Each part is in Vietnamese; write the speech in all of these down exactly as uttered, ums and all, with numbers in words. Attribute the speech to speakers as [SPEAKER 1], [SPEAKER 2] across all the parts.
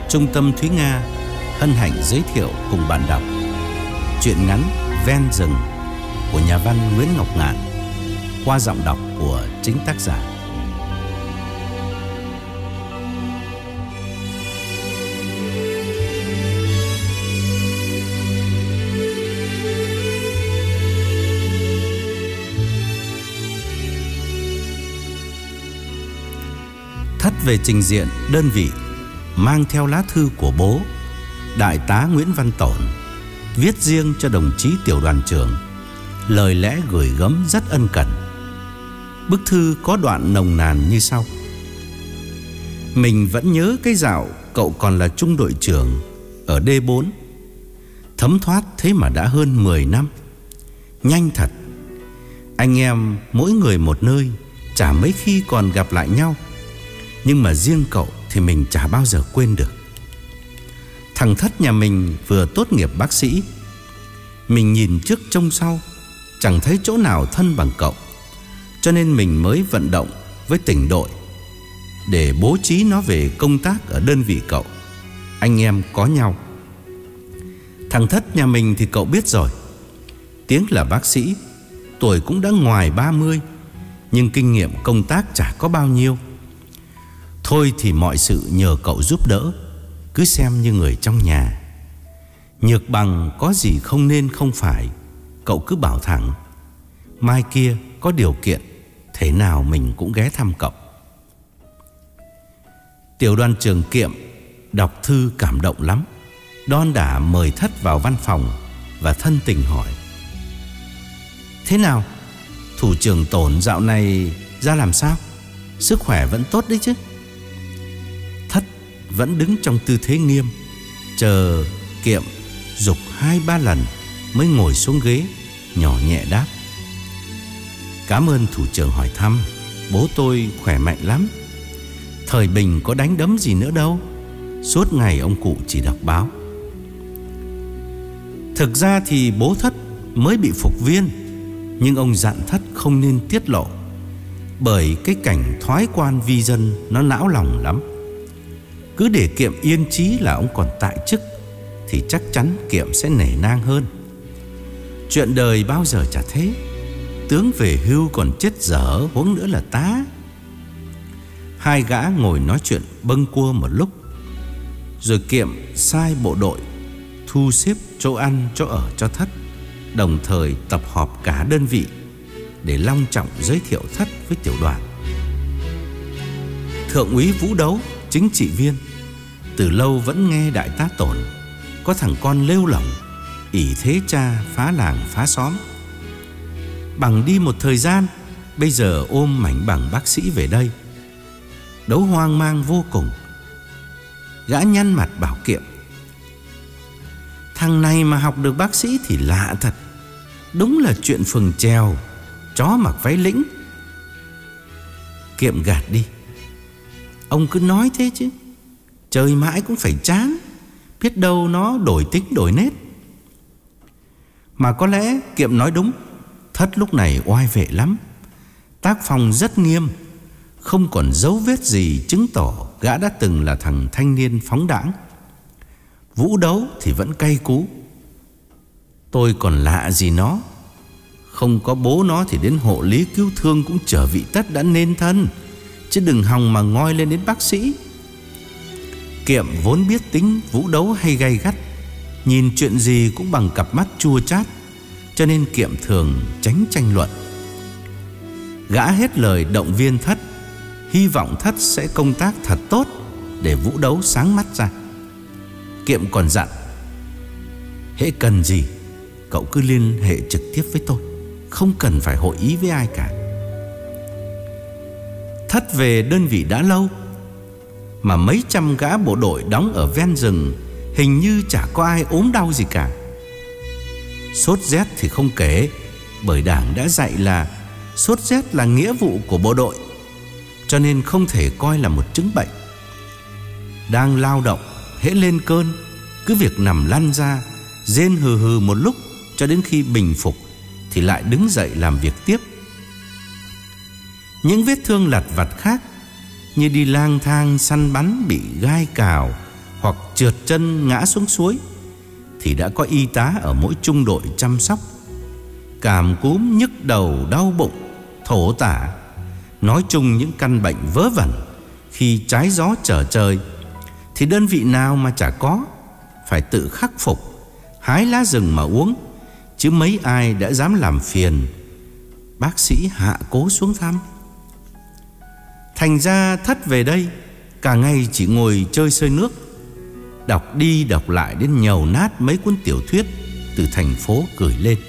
[SPEAKER 1] Trung tâm Thúy Nga hân hạnh giới thiệu cùng bạn đọc truyện ngắn Ven Rừng của nhà văn Nguyễn Ngọc Ngạn qua giọng đọc của chính tác giả. Thất về trình diện đơn vị mang theo lá thư của bố, Đại tá Nguyễn Văn Tổn, viết riêng cho đồng chí tiểu đoàn trưởng, lời lẽ gửi gắm rất ân cần. Bức thư có đoạn nồng nàn như sau: Mình vẫn nhớ cái dạo cậu còn là trung đội trưởng ở D bốn. Thấm thoát thế mà đã hơn mười năm. Nhanh thật. Anh em mỗi người một nơi, chả mấy khi còn gặp lại nhau. Nhưng mà riêng cậu thì mình chả bao giờ quên được. Thằng Thất nhà mình vừa tốt nghiệp bác sĩ. Mình nhìn trước trông sau, chẳng thấy chỗ nào thân bằng cậu. Cho nên mình mới vận động với tỉnh đội để bố trí nó về công tác ở đơn vị cậu. Anh em có nhau. Thằng Thất nhà mình thì cậu biết rồi, tiếng là bác sĩ, tuổi cũng đã ngoài ba mươi, nhưng kinh nghiệm công tác chả có bao nhiêu. Thôi thì mọi sự nhờ cậu giúp đỡ, cứ xem như người trong nhà. Nhược bằng có gì không nên không phải, cậu cứ bảo thẳng. Mai kia có điều kiện, thế nào mình cũng ghé thăm cậu. Tiểu đoàn trưởng Kiệm đọc thư cảm động lắm, đon đả mời Thất vào văn phòng và thân tình hỏi: Thế nào, thủ trưởng Tổn dạo này ra làm sao? Sức khỏe vẫn tốt đấy chứ? Thất vẫn đứng trong tư thế nghiêm, chờ Kiệm giục hai ba lần mới ngồi xuống ghế, nhỏ nhẹ đáp: Cảm ơn thủ trưởng hỏi thăm. Bố tôi khỏe mạnh lắm. Thời bình có đánh đấm gì nữa đâu. Suốt ngày ông cụ chỉ đọc báo. Thực ra thì bố Thất mới bị phục viên, nhưng ông dặn Thất không nên tiết lộ, bởi cái cảnh thoái quan vi dân nó não lòng lắm. Cứ để Kiệm yên chí là ông còn tại chức thì chắc chắn Kiệm sẽ nể nang hơn. Chuyện đời bao giờ chả thế, tướng về hưu còn chết dở, huống nữa là tá. Hai gã ngồi nói chuyện bâng quơ một lúc, rồi Kiệm sai bộ đội thu xếp chỗ ăn chỗ ở cho Thất, đồng thời tập họp cả đơn vị để long trọng giới thiệu Thất với tiểu đoàn. Thượng úy Vũ Đấu, chính trị viên, từ lâu vẫn nghe đại tá Tổn có thằng con lêu lỏng, ỷ thế cha phá làng phá xóm. Bằng đi một thời gian, bây giờ ôm mảnh bằng bác sĩ về đây. Đấu hoang mang vô cùng. Gã nhăn mặt bảo Kiệm: Thằng này mà học được bác sĩ thì lạ thật. Đúng là chuyện phường trèo, chó mặc váy lĩnh. Kiệm gạt đi: Ông cứ nói thế chứ, chơi mãi cũng phải chán, biết đâu nó đổi tính đổi nết. Mà có lẽ Kiệm nói đúng. Thất lúc này oai vệ lắm, tác phong rất nghiêm, không còn dấu vết gì chứng tỏ gã đã từng là thằng thanh niên phóng đãng. Vũ Đấu thì vẫn cay cú: Tôi còn lạ gì nó. Không có bố nó thì đến hộ lý cứu thương cũng trở vị tất đã nên thân, chứ đừng hòng mà ngoi lên đến bác sĩ. Kiệm vốn biết tính Vũ Đấu hay gay gắt, nhìn chuyện gì cũng bằng cặp mắt chua chát, cho nên Kiệm thường tránh tranh luận. Gã hết lời động viên Thất, hy vọng Thất sẽ công tác thật tốt để Vũ Đấu sáng mắt ra. Kiệm còn dặn: Hễ cần gì, cậu cứ liên hệ trực tiếp với tôi, không cần phải hội ý với ai cả. Thất về đơn vị đã lâu, mà mấy trăm gã bộ đội đóng ở ven rừng hình như chả có ai ốm đau gì cả. Sốt rét thì không kể, bởi Đảng đã dạy là sốt rét là nghĩa vụ của bộ đội, cho nên không thể coi là một chứng bệnh. Đang lao động, hễ lên cơn, cứ việc nằm lăn ra, rên hừ hừ một lúc cho đến khi bình phục thì lại đứng dậy làm việc tiếp. Những vết thương lặt vặt khác như đi lang thang săn bắn bị gai cào hoặc trượt chân ngã xuống suối thì đã có y tá ở mỗi trung đội chăm sóc. Cảm cúm, nhức đầu, đau bụng, thổ tả, nói chung những căn bệnh vớ vẩn khi trái gió trở trời thì đơn vị nào mà chả có, phải tự khắc phục, hái lá rừng mà uống, chứ mấy ai đã dám làm phiền bác sĩ Hạ Cố xuống thăm. Thành ra Thất về đây cả ngày chỉ ngồi chơi sơi nước, đọc đi đọc lại đến nhầu nát mấy cuốn tiểu thuyết từ thành phố gửi lên.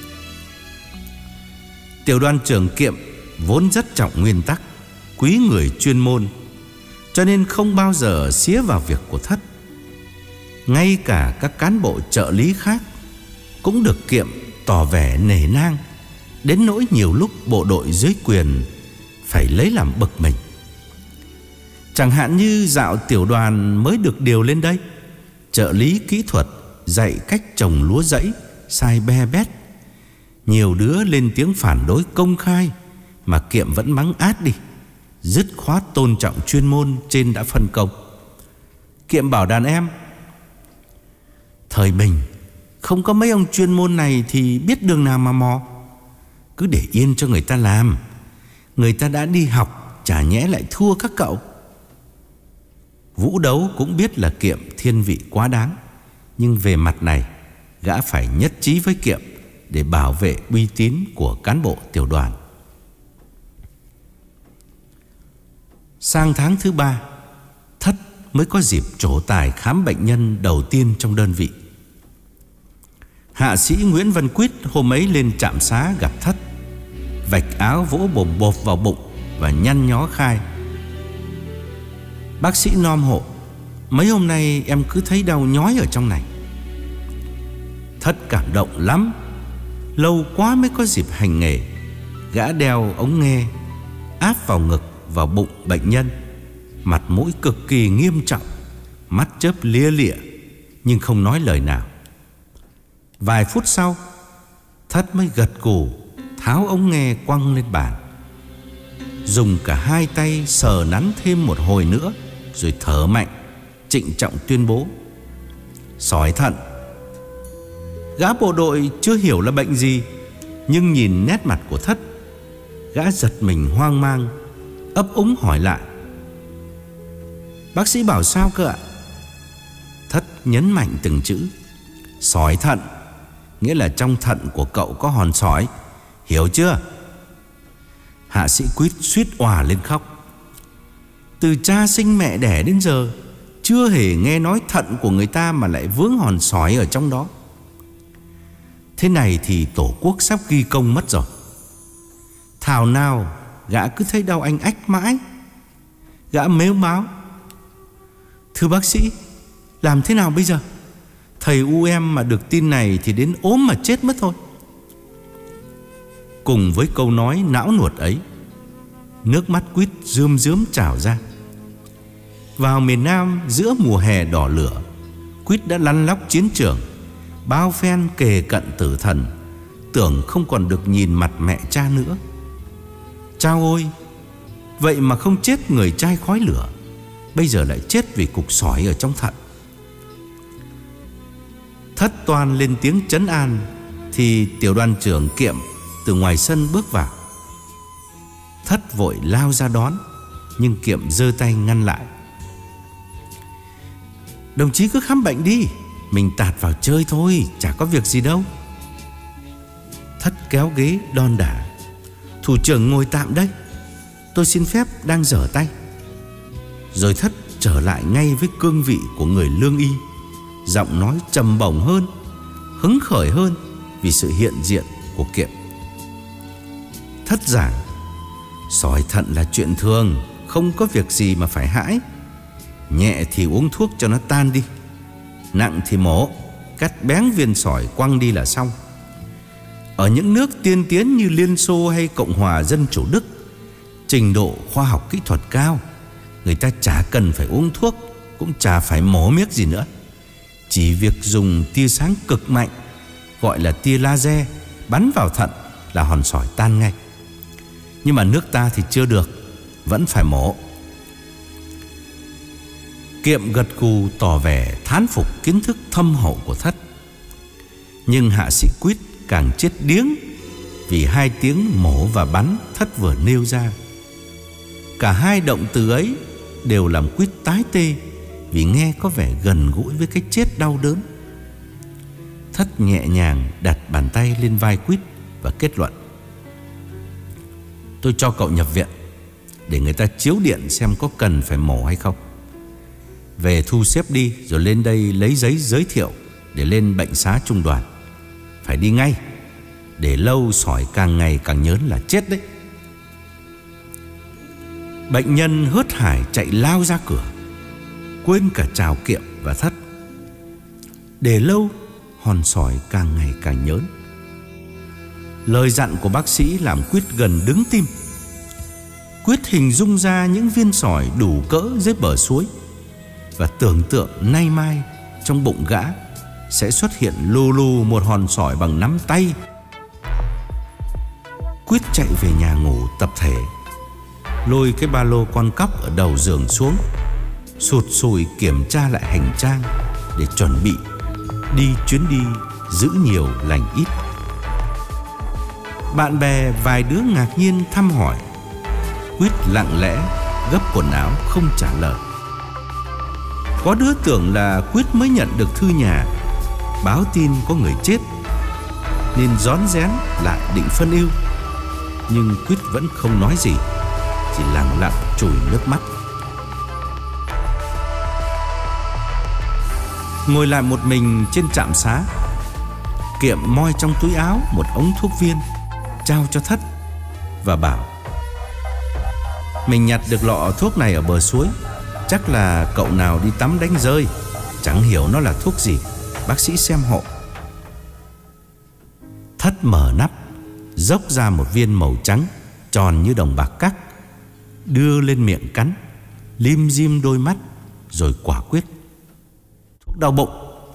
[SPEAKER 1] Tiểu đoàn trưởng Kiệm vốn rất trọng nguyên tắc, quý người chuyên môn, cho nên không bao giờ xía vào việc của Thất. Ngay cả các cán bộ trợ lý khác cũng được Kiệm tỏ vẻ nể nang, đến nỗi nhiều lúc bộ đội dưới quyền phải lấy làm bực mình. Chẳng hạn như dạo tiểu đoàn mới được điều lên đây, trợ lý kỹ thuật dạy cách trồng lúa dẫy sai be bét. Nhiều đứa lên tiếng phản đối công khai mà Kiệm vẫn mắng át đi, dứt khoát tôn trọng chuyên môn trên đã phân công. Kiệm bảo đàn em: thời bình không có mấy ông chuyên môn này thì biết đường nào mà mò, cứ để yên cho người ta làm. Người ta đã đi học, chả nhẽ lại thua các cậu. Vũ Đấu cũng biết là Kiệm thiên vị quá đáng, nhưng về mặt này gã phải nhất trí với Kiệm để bảo vệ uy tín của cán bộ tiểu đoàn. Sang tháng thứ ba, Thất mới có dịp trổ tài khám bệnh nhân đầu tiên trong đơn vị. Hạ sĩ Nguyễn Văn Quyết hôm ấy lên trạm xá gặp Thất, vạch áo vỗ bồm bộp vào bụng và nhăn nhó khai: bác sĩ nom hộ, mấy hôm nay em cứ thấy đau nhói ở trong này. Thất cảm động lắm, lâu quá mới có dịp hành nghề. Gã đeo ống nghe áp vào ngực, vào bụng bệnh nhân, mặt mũi cực kỳ nghiêm trọng, mắt chớp lia lịa nhưng không nói lời nào. Vài phút sau, Thất mới gật gù tháo ống nghe quăng lên bàn, dùng cả hai tay sờ nắn thêm một hồi nữa, rồi thở mạnh, trịnh trọng tuyên bố: sỏi thận. Gã bộ đội chưa hiểu là bệnh gì, nhưng nhìn nét mặt của Thất, gã giật mình hoang mang, ấp úng hỏi lại: bác sĩ bảo sao cơ ạ? Thất nhấn mạnh từng chữ: sỏi thận, nghĩa là trong thận của cậu có hòn sỏi, hiểu chưa? Hạ sĩ Quyết suýt òa lên khóc. Từ cha sinh mẹ đẻ đến giờ chưa hề nghe nói thận của người ta mà lại vướng hòn sỏi ở trong đó. Thế này thì tổ quốc sắp ghi công mất rồi. Thảo nào gã cứ thấy đau anh ách mãi. Gã mếu máo: thưa bác sĩ, làm thế nào bây giờ? Thầy u em mà được tin này thì đến ốm mà chết mất thôi. Cùng với câu nói não nuột ấy, nước mắt Quýt rơm rớm trào ra. Vào miền Nam giữa mùa hè đỏ lửa, Quýt đã lăn lóc chiến trường, bao phen kề cận tử thần, tưởng không còn được nhìn mặt mẹ cha nữa. Chao ôi, vậy mà không chết người chai khói lửa, bây giờ lại chết vì cục sỏi ở trong thận. Thất toan lên tiếng trấn an thì tiểu đoàn trưởng Kiệm từ ngoài sân bước vào. Thất vội lao ra đón, nhưng Kiệm giơ tay ngăn lại: đồng chí cứ khám bệnh đi, mình tạt vào chơi thôi, chả có việc gì đâu. Thất kéo ghế đon đả: thủ trưởng ngồi tạm đây, tôi xin phép đang dở tay. Rồi Thất trở lại ngay với cương vị của người lương y, giọng nói trầm bổng hơn, hứng khởi hơn vì sự hiện diện của Kiệm. Thất giảng: sỏi thận là chuyện thường, không có việc gì mà phải hãi. Nhẹ thì uống thuốc cho nó tan đi, nặng thì mổ, cắt bén viên sỏi quăng đi là xong. Ở những nước tiên tiến như Liên Xô hay Cộng hòa Dân chủ Đức, trình độ khoa học kỹ thuật cao, người ta chả cần phải uống thuốc, cũng chả phải mổ miếc gì nữa. Chỉ việc dùng tia sáng cực mạnh, gọi là tia laser, bắn vào thận là hòn sỏi tan ngay. Nhưng mà nước ta thì chưa được, vẫn phải mổ. Kiệm gật gù tỏ vẻ thán phục kiến thức thâm hậu của Thất. Nhưng hạ sĩ Quýt càng chết điếng vì hai tiếng mổ và bắn Thất vừa nêu ra. Cả hai động từ ấy đều làm Quýt tái tê, vì nghe có vẻ gần gũi với cái chết đau đớn. Thất nhẹ nhàng đặt bàn tay lên vai Quýt và kết luận: tôi cho cậu nhập viện để người ta chiếu điện xem có cần phải mổ hay không. Về thu xếp đi, rồi lên đây lấy giấy giới thiệu để lên bệnh xá trung đoàn. Phải đi ngay, để lâu sỏi càng ngày càng nhớn là chết đấy. Bệnh nhân hớt hải chạy lao ra cửa, quên cả chào Kiệm và Thất. Để lâu, hòn sỏi càng ngày càng nhớn. Lời dặn của bác sĩ làm Quýt gần đứng tim. Quýt hình dung ra những viên sỏi đủ cỡ dưới bờ suối, và tưởng tượng nay mai trong bụng gã sẽ xuất hiện lù lù một hòn sỏi bằng nắm tay. Quýt chạy về nhà ngủ tập thể, lôi cái ba lô con cóc ở đầu giường xuống, sụt sùi kiểm tra lại hành trang để chuẩn bị đi chuyến đi giữ nhiều lành ít. Bạn bè vài đứa ngạc nhiên thăm hỏi. Quýt lặng lẽ gấp quần áo không trả lời. Có đứa tưởng là Quýt mới nhận được thư nhà báo tin có người chết, nên rón rén lại định phân ưu. Nhưng Quýt vẫn không nói gì, chỉ lặng lặng chùi nước mắt. Ngồi lại một mình trên trạm xá, Kiệm moi trong túi áo một ống thuốc viên, trao cho Thất và bảo: mình nhặt được lọ thuốc này ở bờ suối, chắc là cậu nào đi tắm đánh rơi, chẳng hiểu nó là thuốc gì, bác sĩ xem hộ. Thất mở nắp, dốc ra một viên màu trắng tròn như đồng bạc cắc, đưa lên miệng cắn, lim dim đôi mắt, rồi quả quyết: thuốc đau bụng.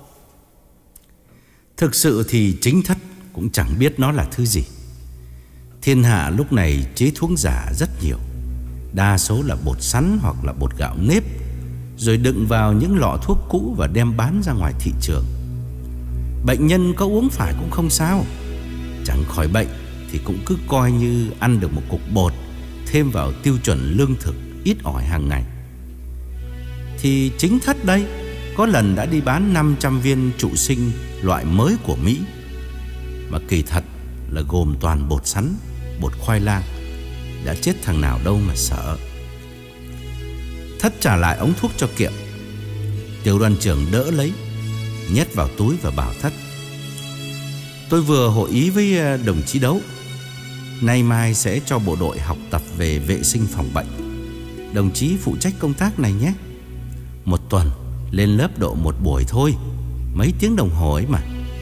[SPEAKER 1] Thực sự thì chính Thất cũng chẳng biết nó là thứ gì. Thiên hạ lúc này chế thuốc giả rất nhiều, đa số là bột sắn hoặc là bột gạo nếp, rồi đựng vào những lọ thuốc cũ và đem bán ra ngoài thị trường. Bệnh nhân có uống phải cũng không sao, chẳng khỏi bệnh thì cũng cứ coi như ăn được một cục bột thêm vào tiêu chuẩn lương thực ít ỏi hàng ngày. Thì chính Thất đây có lần đã đi bán năm trăm viên trụ sinh loại mới của Mỹ, mà kỳ thật là gồm toàn bột sắn, bột khoai lang. Đã chết thằng nào đâu mà sợ. Thất trả lại ống thuốc cho Kiệm. Tiểu đoàn trưởng đỡ lấy, nhét vào túi và bảo Thất: tôi vừa hội ý với đồng chí Đấu, nay mai sẽ cho bộ đội học tập về vệ sinh phòng bệnh. Đồng chí phụ trách công tác này nhé. Một tuần lên lớp độ một buổi thôi, mấy tiếng đồng hồ ấy mà.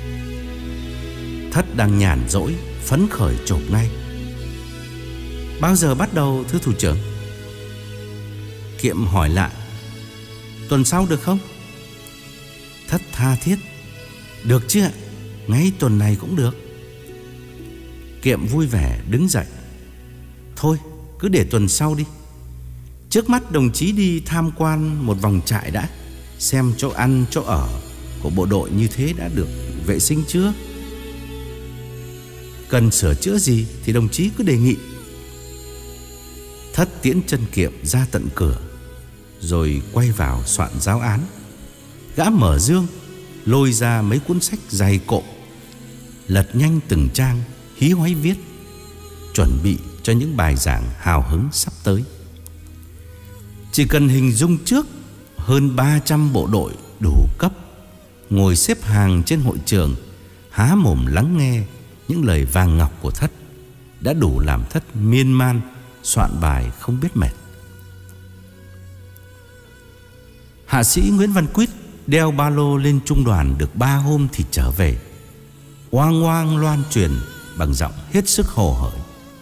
[SPEAKER 1] Thất đang nhàn rỗi, phấn khởi chộp ngay: bao giờ bắt đầu thưa thủ trưởng? Kiệm hỏi lại: tuần sau được không? Thất tha thiết: được chứ ạ, ngay tuần này cũng được. Kiệm vui vẻ đứng dậy: thôi cứ để tuần sau đi. Trước mắt đồng chí đi tham quan một vòng trại đã, xem chỗ ăn chỗ ở của bộ đội như thế đã được vệ sinh chưa. Cần sửa chữa gì thì đồng chí cứ đề nghị. Thất tiễn chân Kiệm ra tận cửa, rồi quay vào soạn giáo án. Gã mở dương, lôi ra mấy cuốn sách dày cộm, lật nhanh từng trang, hí hoáy viết, chuẩn bị cho những bài giảng hào hứng sắp tới. Chỉ cần hình dung trước hơn ba trăm bộ đội đủ cấp ngồi xếp hàng trên hội trường, há mồm lắng nghe những lời vàng ngọc của Thất, đã đủ làm Thất miên man soạn bài không biết mệt. Hạ sĩ Nguyễn Văn Quýt đeo ba lô lên trung đoàn được ba hôm thì trở về, oang oang loan truyền bằng giọng hết sức hồ hởi: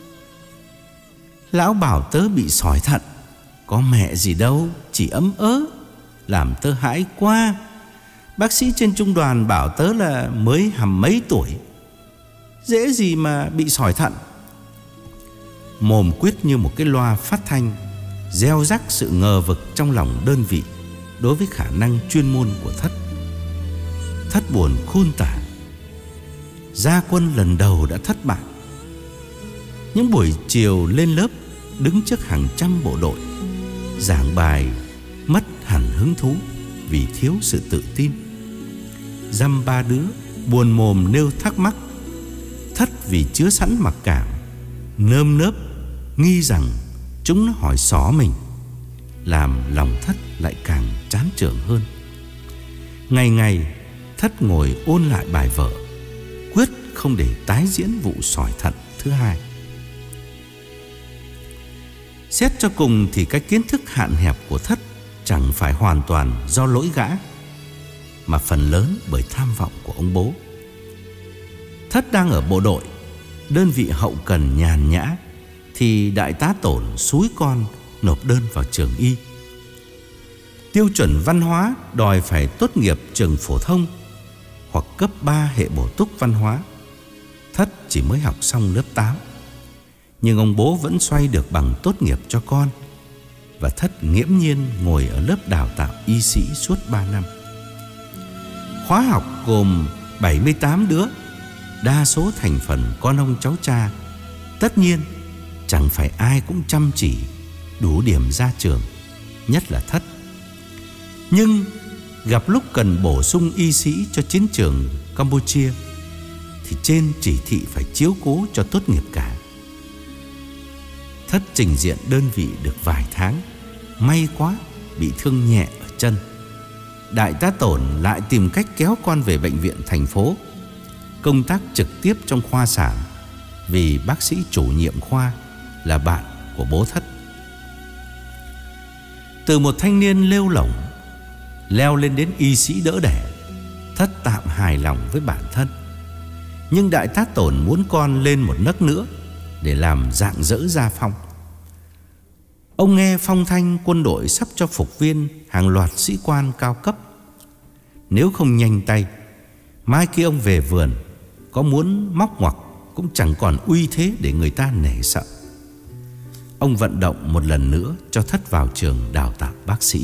[SPEAKER 1] lão bảo tớ bị sỏi thận, có mẹ gì đâu, chỉ ấm ớ, làm tớ hãi quá. Bác sĩ trên trung đoàn bảo tớ là mới hằm mấy tuổi, dễ gì mà bị sỏi thận. Mồm Quýt như một cái loa phát thanh, gieo rắc sự ngờ vực trong lòng đơn vị. đối với khả năng chuyên môn của Thất. Thất buồn khôn tả. Ra quân lần đầu đã thất bại. Những buổi chiều lên lớp, đứng trước hàng trăm bộ đội, giảng bài mất hẳn hứng thú vì thiếu sự tự tin. Dăm ba đứa buồn mồm nêu thắc mắc. Thất vì chứa sẵn mặc cảm, nơm nớp nghi rằng chúng nó hỏi xó mình, làm lòng Thất lại càng chán chường hơn. Ngày ngày Thất ngồi ôn lại bài vở, quyết không để tái diễn vụ sỏi thận thứ hai. Xét cho cùng thì cái kiến thức hạn hẹp của Thất chẳng phải hoàn toàn do lỗi gã, mà phần lớn bởi tham vọng của ông bố. Thất đang ở bộ đội, đơn vị hậu cần nhàn nhã, thì đại tá Tổn xúi con nộp đơn vào trường y. Tiêu chuẩn văn hóa đòi phải tốt nghiệp trường phổ thông hoặc cấp ba hệ bổ túc văn hóa. Thất chỉ mới học xong lớp tám, nhưng ông bố vẫn xoay được bằng tốt nghiệp cho con, và Thất nghiễm nhiên ngồi ở lớp đào tạo y sĩ suốt ba năm. Khóa học gồm bảy mươi tám đứa, đa số thành phần con ông cháu cha. Tất nhiên chẳng phải ai cũng chăm chỉ đủ điểm ra trường, nhất là Thất. Nhưng gặp lúc cần bổ sung y sĩ cho chiến trường Campuchia thì trên chỉ thị phải chiếu cố cho tốt nghiệp cả. Thất trình diện đơn vị được vài tháng, may quá bị thương nhẹ ở chân. Đại tá Tổn lại tìm cách kéo con về bệnh viện thành phố, công tác trực tiếp trong khoa sản, vì bác sĩ chủ nhiệm khoa là bạn của bố Thất. Từ một thanh niên lêu lổng leo lên đến y sĩ đỡ đẻ, Thất tạm hài lòng với bản thân. Nhưng đại tá Tổn muốn con lên một nấc nữa để làm rạng rỡ gia phong. Ông nghe phong thanh quân đội sắp cho phục viên hàng loạt sĩ quan cao cấp. Nếu không nhanh tay, mai kia ông về vườn, có muốn móc ngoặc cũng chẳng còn uy thế để người ta nể sợ. Ông vận động một lần nữa cho Thất vào trường đào tạo bác sĩ.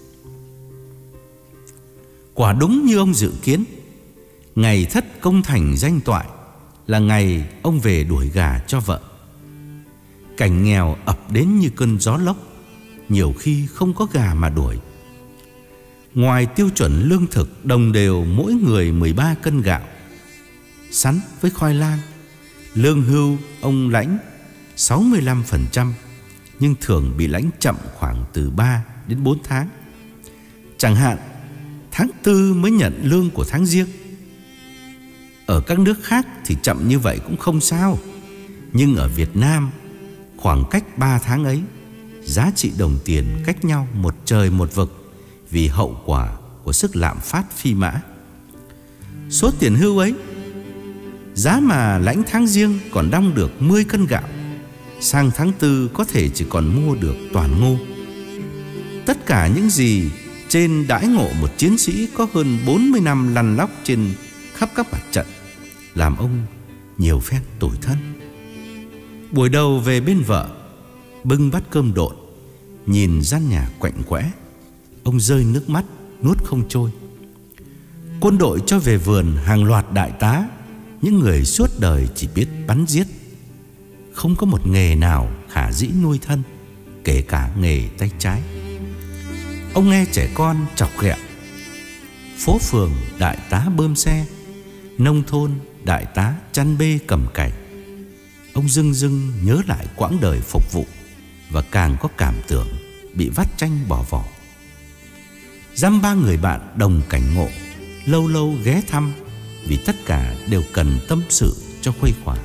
[SPEAKER 1] Quả đúng như ông dự kiến, ngày Thất công thành danh toại là ngày ông về đuổi gà cho vợ. Cảnh nghèo ập đến như cơn gió lốc, nhiều khi không có gà mà đuổi. Ngoài tiêu chuẩn lương thực đồng đều mỗi người mười ba cân gạo, sắn với khoai lang, lương hưu ông lãnh sáu mươi lăm phần trăm, nhưng thường bị lãnh chậm khoảng từ ba đến bốn tháng. Chẳng hạn tháng tư mới nhận lương của tháng Giêng. Ở các nước khác thì chậm như vậy cũng không sao, nhưng ở Việt Nam, khoảng cách ba tháng ấy, giá trị đồng tiền cách nhau một trời một vực vì hậu quả của sức lạm phát phi mã. Số tiền hưu ấy, giá mà lãnh tháng Giêng còn đong được mười cân gạo, sang tháng tư có thể chỉ còn mua được toàn ngô. Tất cả những gì trên đãi ngộ một chiến sĩ có hơn bốn mươi năm lăn lóc trên khắp các mặt trận làm ông nhiều phen tủi thân. Buổi đầu về bên vợ, bưng bát cơm độn, nhìn gian nhà quạnh quẽ, ông rơi nước mắt nuốt không trôi. Quân đội cho về vườn hàng loạt đại tá, những người suốt đời chỉ biết bắn giết, không có một nghề nào khả dĩ nuôi thân, kể cả nghề tay trái. Ông nghe trẻ con chọc ghẹo, phố phường đại tá bơm xe, nông thôn đại tá chăn bê cầm cày. Ông dưng dưng nhớ lại quãng đời phục vụ, và càng có cảm tưởng bị vắt chanh bỏ vỏ. Dăm ba người bạn đồng cảnh ngộ lâu lâu ghé thăm, vì tất cả đều cần tâm sự cho khuây khỏa.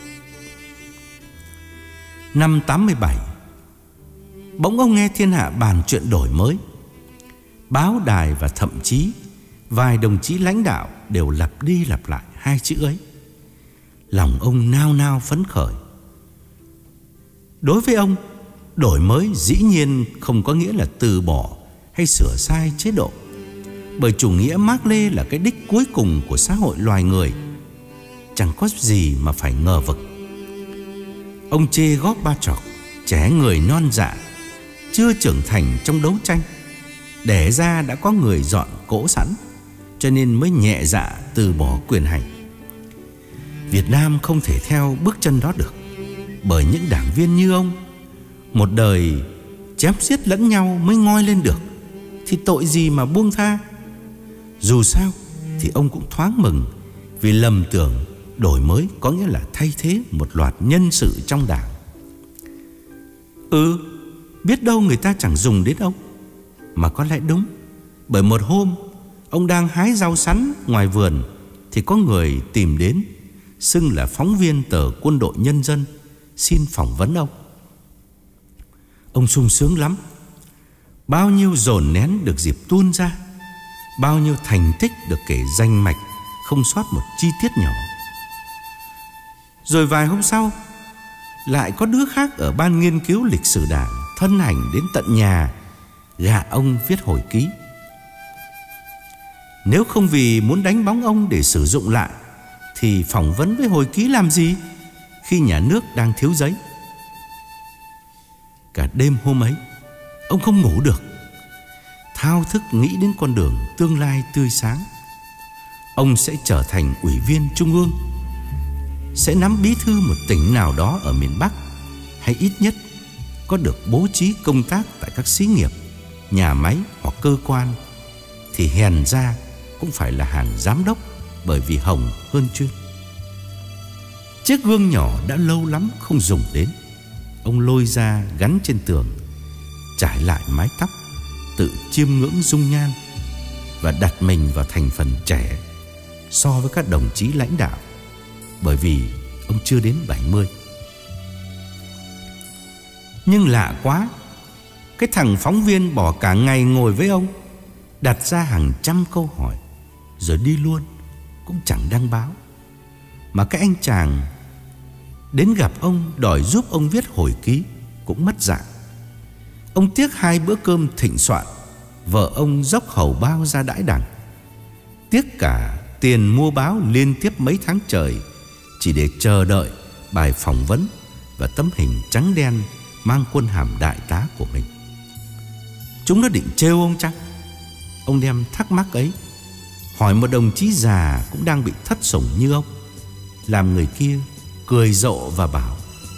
[SPEAKER 1] Năm tám mươi bảy, bỗng ông nghe thiên hạ bàn chuyện đổi mới. Báo đài và thậm chí vài đồng chí lãnh đạo đều lặp đi lặp lại hai chữ ấy. Lòng ông nao nao phấn khởi. Đối với ông, đổi mới dĩ nhiên không có nghĩa là từ bỏ hay sửa sai chế độ, bởi chủ nghĩa Mác Lê là cái đích cuối cùng của xã hội loài người, chẳng có gì mà phải ngờ vực. Ông chê Gorbachev, trẻ người non dạ, chưa trưởng thành trong đấu tranh, Đẻ ra đã có người dọn cỗ sẵn, cho nên mới nhẹ dạ từ bỏ quyền hành. Việt Nam không thể theo bước chân đó được, bởi những đảng viên như ông một đời chém giết lẫn nhau mới ngoi lên được, thì tội gì mà buông tha. Dù sao thì ông cũng thoáng mừng, vì lầm tưởng đổi mới có nghĩa là thay thế một loạt nhân sự trong đảng. Ừ, biết đâu người ta chẳng dùng đến ông. Mà có lẽ đúng, bởi một hôm ông đang hái rau sắn ngoài vườn thì có người tìm đến, xưng là phóng viên tờ Quân đội Nhân dân, xin phỏng vấn ông. Ông sung sướng lắm. Bao nhiêu dồn nén được dịp tuôn ra, bao nhiêu thành tích được kể danh mạch, không sót một chi tiết nhỏ. Rồi vài hôm sau, lại có đứa khác ở ban nghiên cứu lịch sử đảng thân hành đến tận nhà gạ ông viết hồi ký. Nếu không vì muốn đánh bóng ông để sử dụng lại, thì phỏng vấn với hồi ký làm gì khi nhà nước đang thiếu giấy. Cả đêm hôm ấy, ông không ngủ được, thao thức nghĩ đến con đường tương lai tươi sáng. Ông sẽ trở thành ủy viên trung ương, sẽ nắm bí thư một tỉnh nào đó ở miền Bắc, hay ít nhất có được bố trí công tác tại các xí nghiệp, nhà máy hoặc cơ quan, thì hèn ra cũng phải là hàng giám đốc, bởi vì hồng hơn chuyên. Chiếc gương nhỏ đã lâu lắm không dùng đến, ông lôi ra gắn trên tường, trải lại mái tóc, tự chiêm ngưỡng dung nhan và đặt mình vào thành phần trẻ so với các đồng chí lãnh đạo, bởi vì ông chưa đến bảy mươi. Nhưng lạ quá, cái thằng phóng viên bỏ cả ngày ngồi với ông, đặt ra hàng trăm câu hỏi rồi đi luôn, cũng chẳng đăng báo. Mà cái anh chàng đến gặp ông đòi giúp ông viết hồi ký cũng mất dạng. Ông tiếc hai bữa cơm thịnh soạn, vợ ông dốc hầu bao ra đãi đằng, tiếc cả tiền mua báo liên tiếp mấy tháng trời, chỉ để chờ đợi bài phỏng vấn và tấm hình trắng đen mang quân hàm đại tá của mình. Chúng nó định trêu ông chắc? Ông đem thắc mắc ấy hỏi một đồng chí già cũng đang bị thất sủng như ông, làm người kia cười rộ và bảo: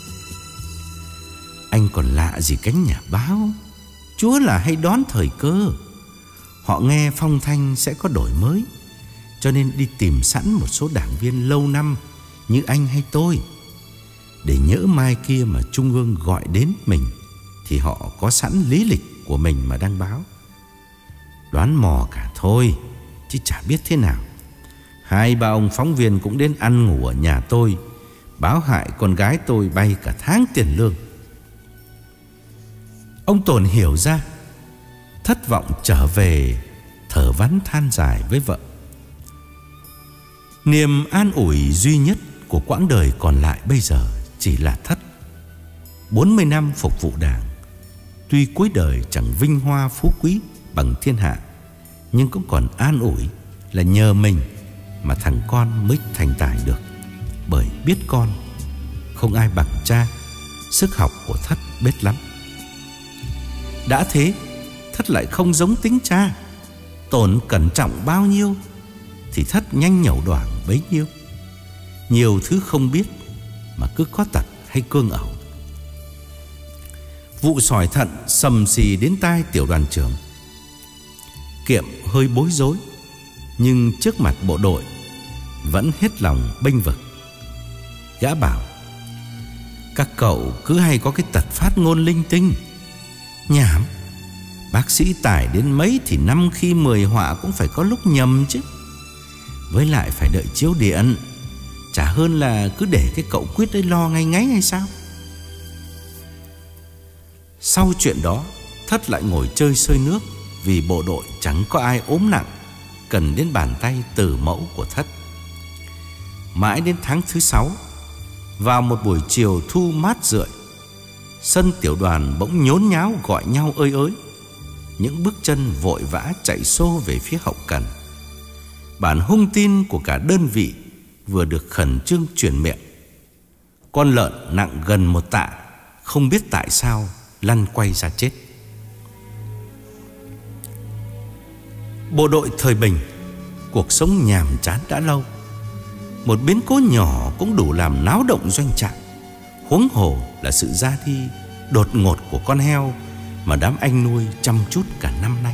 [SPEAKER 1] anh còn lạ gì cánh nhà báo, chúa là hay đón thời cơ. Họ nghe phong thanh sẽ có đổi mới, cho nên đi tìm sẵn một số đảng viên lâu năm như anh hay tôi, để nhỡ mai kia mà Trung ương gọi đến mình thì họ có sẵn lý lịch của mình mà đăng báo. Đoán mò cả thôi, chứ chả biết thế nào. Hai ba ông phóng viên cũng đến ăn ngủ ở nhà tôi, báo hại con gái tôi bay cả tháng tiền lương. Ông Tồn hiểu ra, thất vọng trở về, thở vắn than dài với vợ. Niềm an ủi duy nhất của quãng đời còn lại bây giờ chỉ là thất. Bốn mươi năm phục vụ đảng, tuy cuối đời chẳng vinh hoa phú quý bằng thiên hạ, nhưng cũng còn an ủi là nhờ mình mà thằng con mới thành tài được. Bởi biết con, không ai bằng cha, sức học của Thất bết lắm. Đã thế, Thất lại không giống tính cha. Tồn cẩn trọng bao nhiêu thì Thất nhanh nhẩu đoảng bấy nhiêu. Nhiều thứ không biết mà cứ có tật hay cương ẩu. Vụ sỏi thận sầm xì đến tai tiểu đoàn trưởng. Kiệm hơi bối rối, nhưng trước mặt bộ đội vẫn hết lòng bênh vực. Gã bảo: các cậu cứ hay có cái tật phát ngôn linh tinh. Nhảm, bác sĩ tải đến mấy thì năm khi mười họa cũng phải có lúc nhầm chứ. Với lại phải đợi chiếu điện, chả hơn là cứ để cái cậu Quyết ấy lo ngay ngáy hay sao. Sau chuyện đó, Thất lại ngồi chơi sơi nước, vì bộ đội chẳng có ai ốm nặng cần đến bàn tay từ mẫu của Thất. Mãi đến tháng thứ sáu, vào một buổi chiều thu mát rượi, sân tiểu đoàn bỗng nhốn nháo gọi nhau ơi ới. Những bước chân vội vã chạy xô về phía hậu cần. Bản hung tin của cả đơn vị vừa được khẩn trương truyền miệng. Con lợn nặng gần một tạ, không biết tại sao lăn quay ra chết. Bộ đội thời bình, cuộc sống nhàm chán đã lâu. Một biến cố nhỏ cũng đủ làm náo động doanh trại, huống hồ là sự ra đi đột ngột của con heo mà đám anh nuôi chăm chút cả năm nay.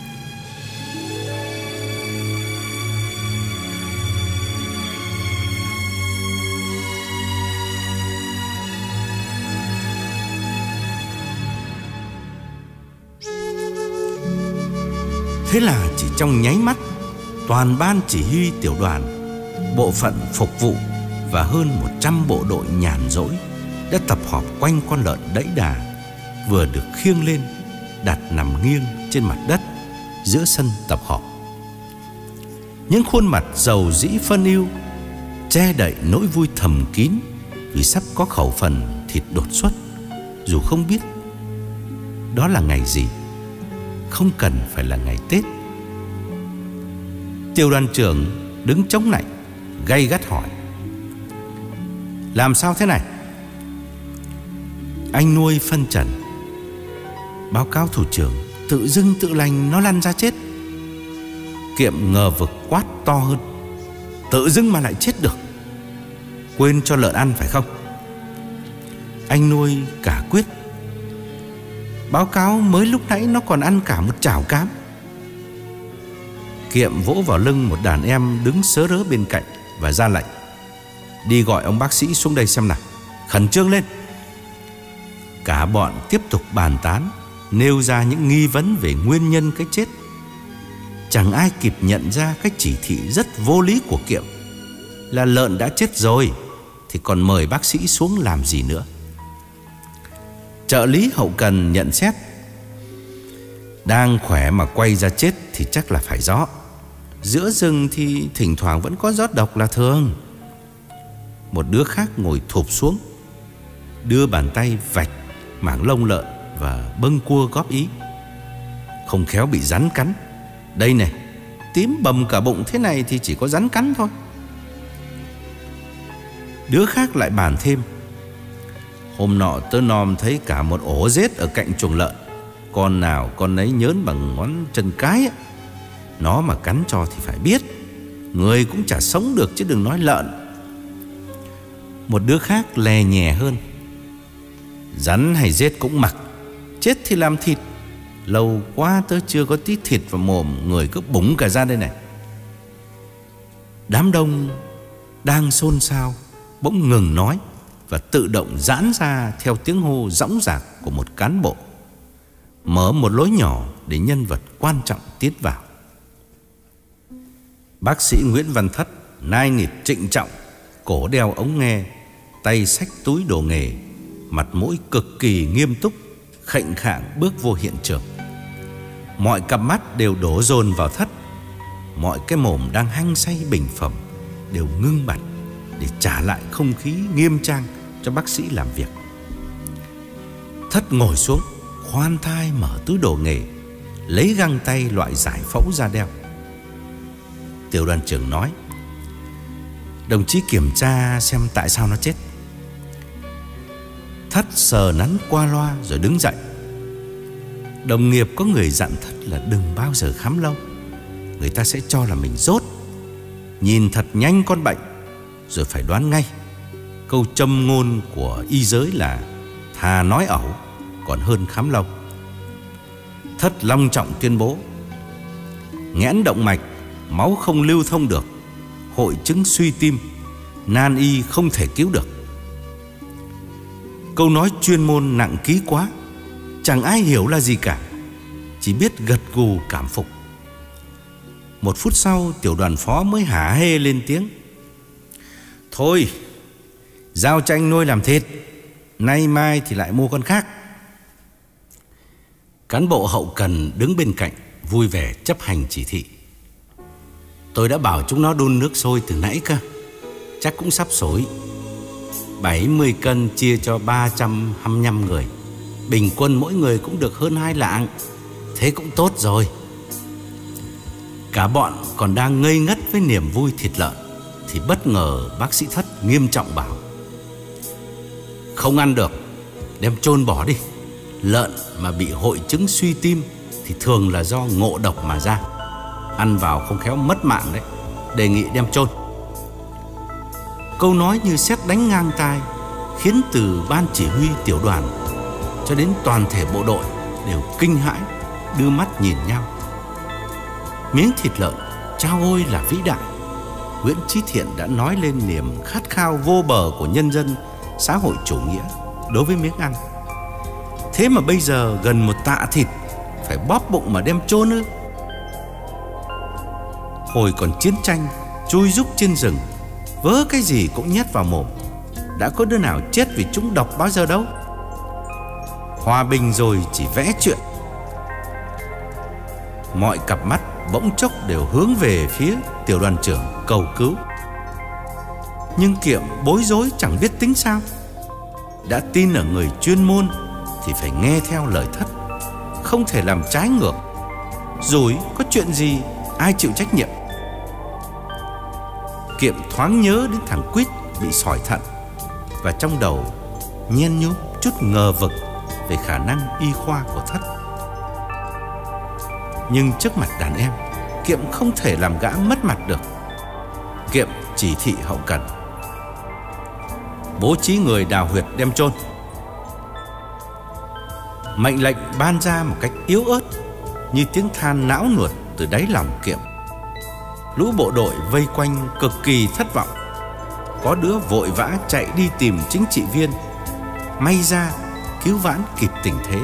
[SPEAKER 1] Thế là chỉ trong nháy mắt, toàn ban chỉ huy tiểu đoàn, bộ phận phục vụ và hơn một trăm bộ đội nhàn rỗi đã tập họp quanh con lợn đẫy đà vừa được khiêng lên, đặt nằm nghiêng trên mặt đất giữa sân tập họp. Những khuôn mặt giàu dĩ phân ưu che đậy nỗi vui thầm kín vì sắp có khẩu phần thịt đột xuất, dù không biết đó là ngày gì, không cần phải là ngày Tết. Tiểu đoàn trưởng đứng chống lạnh, gay gắt hỏi: làm sao thế này? Anh nuôi phân trần: báo cáo thủ trưởng, tự dưng tự lành nó lăn ra chết. Kiệm ngờ vực quát to hơn: tự dưng mà lại chết được, quên cho lợn ăn phải không? Anh nuôi cả quyết: báo cáo mới lúc nãy nó còn ăn cả một chảo cám. Kiệm vỗ vào lưng một đàn em đứng sớ rớ bên cạnh và ra lệnh: đi gọi ông bác sĩ xuống đây xem nào, khẩn trương lên. Cả bọn tiếp tục bàn tán, nêu ra những nghi vấn về nguyên nhân cái chết. Chẳng ai kịp nhận ra cái chỉ thị rất vô lý của Kiệm là lợn đã chết rồi thì còn mời bác sĩ xuống làm gì nữa. Trợ lý hậu cần nhận xét: đang khỏe mà quay ra chết thì chắc là phải gió. Giữa rừng thì thỉnh thoảng vẫn có gió độc là thường. Một đứa khác ngồi thụp xuống, đưa bàn tay vạch mảng lông lợn và bâng cua góp ý: không khéo bị rắn cắn. Đây này, tím bầm cả bụng thế này thì chỉ có rắn cắn thôi. Đứa khác lại bàn thêm: hôm nọ tớ nom thấy cả một ổ rết ở cạnh chuồng lợn, con nào con ấy nhớn bằng ngón chân cái ấy. Nó mà cắn cho thì phải biết, người cũng chả sống được chứ đừng nói lợn. Một đứa khác lè nhè hơn: rắn hay rết cũng mặc, chết thì làm thịt. Lâu quá tớ chưa có tí thịt vào mồm, người cứ búng cả ra đây này. Đám đông đang xôn xao bỗng ngừng nói và tự động giãn ra theo tiếng hô dõng dạc của một cán bộ, mở một lối nhỏ để nhân vật quan trọng tiến vào. Bác sĩ Nguyễn Văn Thất nai nịt trịnh trọng, cổ đeo ống nghe, tay xách túi đồ nghề, mặt mũi cực kỳ nghiêm túc, khệnh khạng bước vô hiện trường. Mọi cặp mắt đều đổ dồn vào Thất. Mọi cái mồm đang hăng say bình phẩm đều ngưng bặt để trả lại không khí nghiêm trang cho bác sĩ làm việc. Thất ngồi xuống, khoan thai mở túi đồ nghề, lấy găng tay loại giải phẫu ra đeo. Tiểu đoàn trưởng nói: đồng chí kiểm tra xem tại sao nó chết. Thất sờ nắn qua loa rồi đứng dậy. Đồng nghiệp có người dặn Thất là đừng bao giờ khám lâu, người ta sẽ cho là mình dốt. Nhìn thật nhanh con bệnh rồi phải đoán ngay. Câu châm ngôn của y giới là thà nói ẩu còn hơn khám lâu. Thất long trọng tuyên bố: nghẽn động mạch, máu không lưu thông được, hội chứng suy tim, nan y không thể cứu được. Câu nói chuyên môn nặng ký quá, chẳng ai hiểu là gì cả, chỉ biết gật gù cảm phục. Một phút sau, tiểu đoàn phó mới hả hê lên tiếng: thôi, giao cho anh nuôi làm thịt, nay mai thì lại mua con khác. Cán bộ hậu cần đứng bên cạnh vui vẻ chấp hành chỉ thị. Tôi đã bảo chúng nó đun nước sôi từ nãy cơ, chắc cũng sắp sôi. Bảy mươi cân chia cho ba trăm hai mươi lăm người, bình quân mỗi người cũng được hơn hai lạng, thế cũng tốt rồi. Cả bọn còn đang ngây ngất với niềm vui thịt lợn thì bất ngờ bác sĩ Thất nghiêm trọng bảo: không ăn được, đem chôn bỏ đi. Lợn mà bị hội chứng suy tim thì thường là do ngộ độc mà ra. ăn vào không khéo mất mạng đấy. Đề nghị đem chôn. Câu nói như sét đánh ngang tai, khiến từ ban chỉ huy tiểu đoàn cho đến toàn thể bộ đội đều kinh hãi, đưa mắt nhìn nhau. Miếng thịt lợn, chao ôi là vĩ đại. Nguyễn Chí Thiện đã nói lên niềm khát khao vô bờ của nhân dân xã hội chủ nghĩa đối với miếng ăn. Thế mà bây giờ gần một tạ thịt phải bóp bụng mà đem chôn ư? Hồi còn chiến tranh, chui rúc trên rừng, vớ cái gì cũng nhét vào mồm, đã có đứa nào chết vì trúng độc bao giờ đâu. Hòa bình rồi chỉ vẽ chuyện. Mọi cặp mắt bỗng chốc đều hướng về phía tiểu đoàn trưởng cầu cứu. Nhưng Kiệm bối rối chẳng biết tính sao. Đã tin ở người chuyên môn thì phải nghe theo lời Thất, không thể làm trái ngược. Rồi có chuyện gì ai chịu trách nhiệm? Kiệm thoáng nhớ đến thằng Quýt bị sỏi thận, và trong đầu nhen nhúm chút ngờ vực về khả năng y khoa của Thất. Nhưng trước mặt đàn em, Kiệm không thể làm gã mất mặt được. Kiệm chỉ thị hậu cần: bố trí người đào huyệt đem chôn. Mệnh lệnh ban ra một cách yếu ớt, như tiếng than não nuột từ đáy lòng Kiệm. Lũ bộ đội vây quanh cực kỳ thất vọng. Có đứa vội vã chạy đi tìm chính trị viên, may ra cứu vãn kịp tình thế.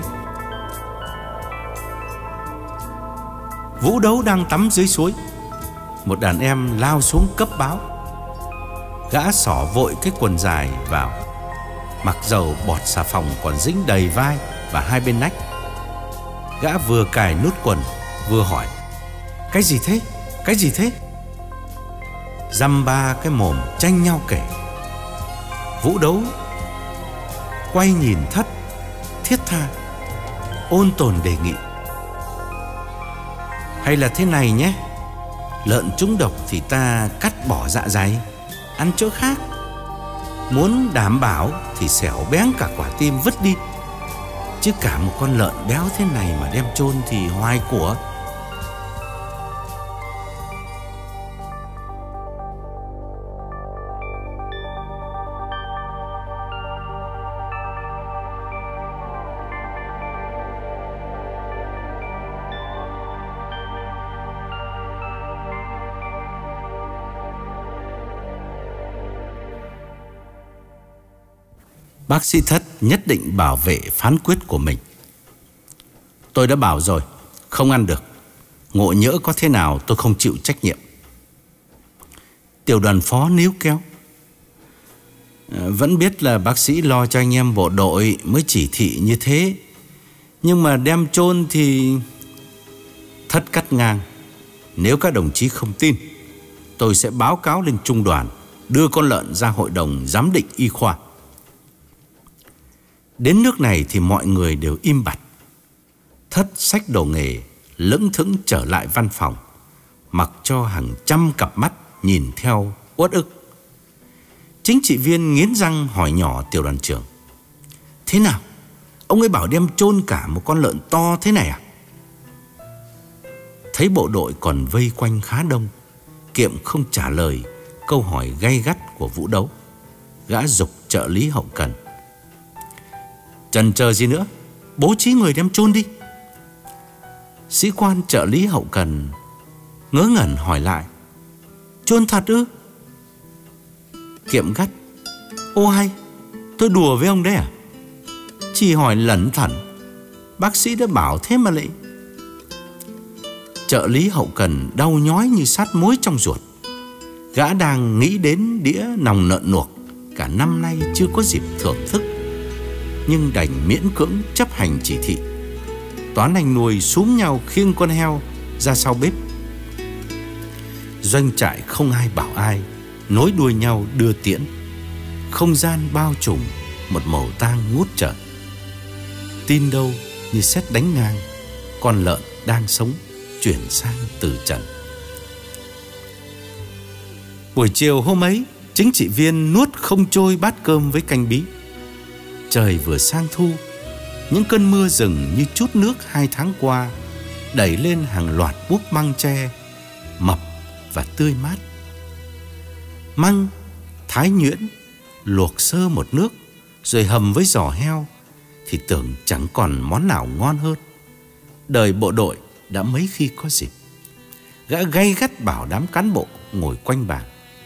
[SPEAKER 1] Vũ Đấu đang tắm dưới suối, một đàn em lao xuống cấp báo. Gã xỏ vội cái quần dài vào, mặc dầu bọt xà phòng còn dính đầy vai và hai bên nách. Gã vừa cài nút quần vừa hỏi: cái gì thế? Cái gì thế? Dăm ba cái mồm tranh nhau kể. Vũ Đấu quay nhìn Thất, thiết tha, ôn tồn đề nghị: hay là thế này nhé, lợn trúng độc thì ta cắt bỏ dạ dày, ăn chỗ khác. Muốn đảm bảo thì xẻo bén cả quả tim vứt đi. Chứ cả một con lợn béo thế này mà đem chôn thì hoài của. Bác sĩ Thất nhất định bảo vệ phán quyết của mình. Tôi đã bảo rồi, không ăn được. Ngộ nhỡ có thế nào tôi không chịu trách nhiệm. Tiểu đoàn phó níu kéo: vẫn biết là bác sĩ lo cho anh em bộ đội mới chỉ thị như thế, nhưng mà đem chôn thì... Thất cắt ngang: nếu các đồng chí không tin, tôi sẽ báo cáo lên trung đoàn, đưa con lợn ra hội đồng giám định y khoa. Đến nước này thì mọi người đều im bặt. Thất xách đồ nghề, lững thững trở lại văn phòng, mặc cho hàng trăm cặp mắt nhìn theo uất ức. Chính trị viên nghiến răng hỏi nhỏ tiểu đoàn trưởng: thế nào? Ông ấy bảo đem chôn cả một con lợn to thế này à? Thấy bộ đội còn vây quanh khá đông, Kiệm không trả lời câu hỏi gay gắt của Vũ Đấu. Gã giục trợ lý hậu cần: chần chờ gì nữa, bố trí người đem chôn đi. Sĩ quan trợ lý hậu cần ngớ ngẩn hỏi lại: chôn thật ư? Kiệm gắt: ô hay, tôi đùa với ông đấy à? Chỉ hỏi lẩn thẩn, bác sĩ đã bảo thế mà lại. Trợ lý hậu cần đau nhói như sát muối trong ruột. Gã đang nghĩ đến đĩa nòng nợn nuộc cả năm nay chưa có dịp thưởng thức, nhưng đành miễn cưỡng chấp hành chỉ thị. Toán anh nuôi xúm nhau khiêng con heo ra sau bếp. Doanh trại không ai bảo ai, nối đuôi nhau đưa tiễn. Không gian bao trùm một màu tang ngút trời. Tin đâu như sét đánh ngang, con lợn đang sống chuyển sang từ trần. Buổi chiều hôm ấy, chính trị viên nuốt không trôi bát cơm với canh bí. Trời vừa sang thu, những cơn mưa rừng như chút nước hai tháng qua đẩy lên hàng loạt búp măng tre mập và tươi mát. Măng, thái nhuyễn, luộc sơ một nước rồi hầm với giò heo thì tưởng chẳng còn món nào ngon hơn. Đời bộ đội đã mấy khi có dịp. Gã gay gắt bảo đám cán bộ ngồi quanh bàn: